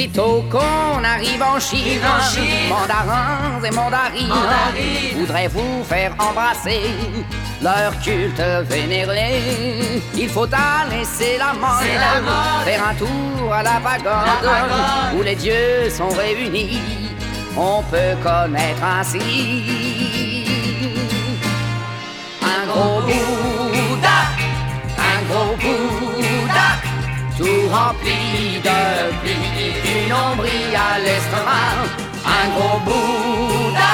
Sitôt qu'on arrive en Chine, mandarins et mandarines voudraient vous faire embrasser leur culte vénéré. Il faut aller, c'est la mode, faire un tour à la pagode, où les dieux sont réunis. On peut connaître ainsi un gros Bouddha, tout rempli de plis, du nombril à l'estomac. Un gros Bouddha,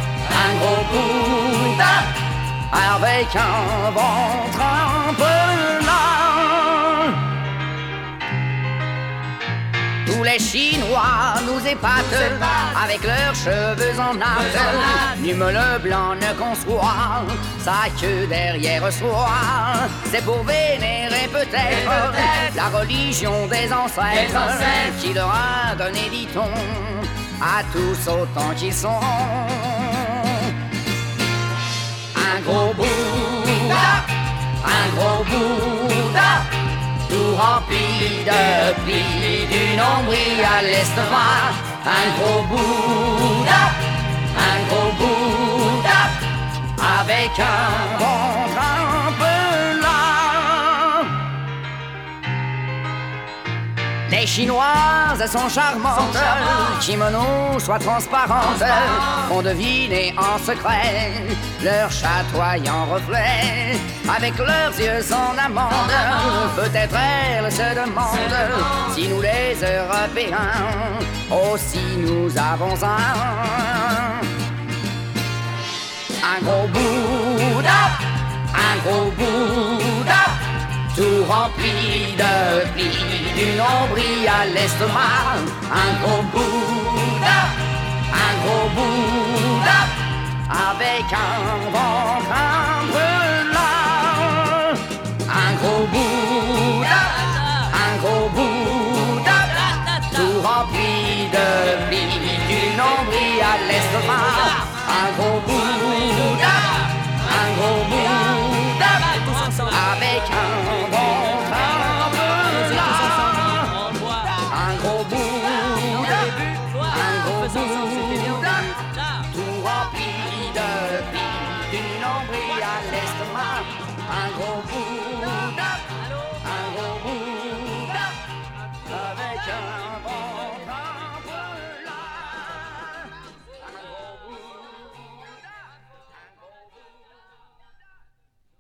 avec un ventre un peu large. Tous les Chinois nous épatent avec leurs cheveux en natte. Nul le blanc ne conçoit sa queue derrière soi. C'est pour vénérer peut-être la religion des ancêtres qui leur a donné, dit-on, à tous autant qu'ils sont. Un gros Bouddha, tout rempli de plis, du nombril à l'estomac. Un gros Bouddha, avec un ventre un peu large. Les Chinoises sont charmantes, kimono soit transparente, font deviner en secret leur chatoyant reflet. Avec leurs yeux en amande, peut-être elles se demandent si nous les Européens aussi nous avons un gros Bouddha, tout rempli de plis, du nombril à l'estomac. Un gros Bouddha, avec un ventre un peu large. Un gros Bouddha, tout rempli de plis, du nombril à l'estomac. Un gros Bouddha.